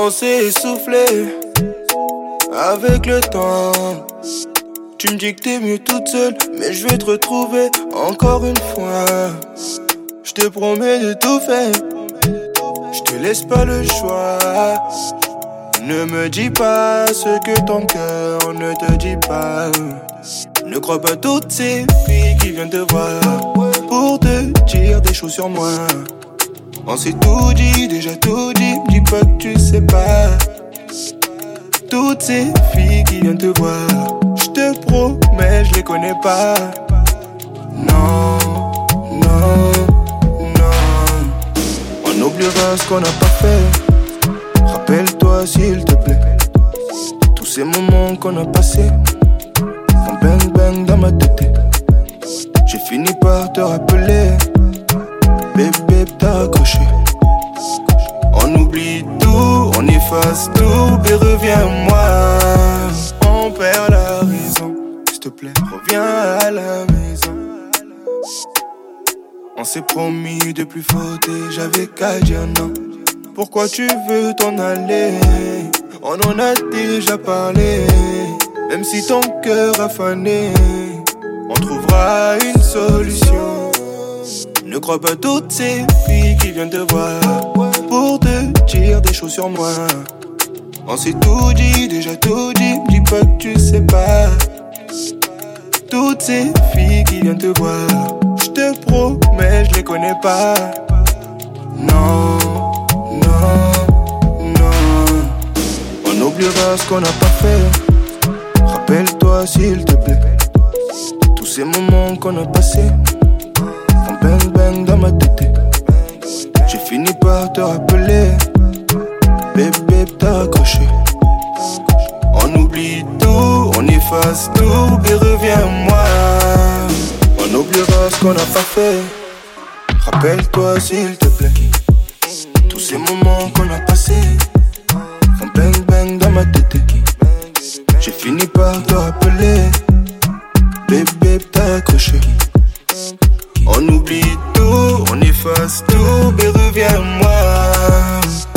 On s'est essoufflé avec le temps. Tu me dis que t'es mieux toute seule, mais je vais te retrouver encore une fois. Je te promets de tout faire, je te laisse pas le choix. Ne me dis pas ce que ton cœur ne te dit pas. Ne crois pas toutes ces filles qui viennent te voir pour te dire des choses sur moi. On s'est tout dit, déjà tout dit, dis pas que tu sais pas. Toutes ces filles qui viennent te voir, je te promets, je les connais pas. Non, non, non. On oubliera ce qu'on n'a pas fait. Rappelle-toi s'il te plaît, tous ces moments qu'on a passés. Mon bang bang dans ma tête, j'ai fini par te rappeler. Bébé t'as accroché. On oublie tout, on efface tout, et reviens-moi. On perd la raison, s'il te plaît, reviens à la maison. On s'est promis de plus fauter, j'avais qu'à dire non. Pourquoi tu veux t'en aller? On en a déjà parlé. Même si ton cœur a fané, on trouvera une solution. Ne crois pas toutes ces filles qui viennent te voir pour te dire des choses sur moi. On s'est tout dit, déjà tout dit, dis pas que tu sais pas. Toutes ces filles qui viennent te voir, je te promets, je les connais pas. Non, non, non. On oubliera ce qu'on n'a pas fait. Rappelle-toi s'il te plaît, tous ces moments qu'on a passés. On bang bang dans ma tête, j'ai fini par te rappeler. Bébé t'as accroché. On oublie tout, on efface tout, et reviens-moi. On oubliera ce qu'on n'a pas fait. Rappelle-toi s'il te plaît, tous ces moments qu'on a passés. On bang bang dans ma tête, j'ai fini par te rappeler. Bébé t'as accroché. On oublie tout, on efface tout, et reviens-moi.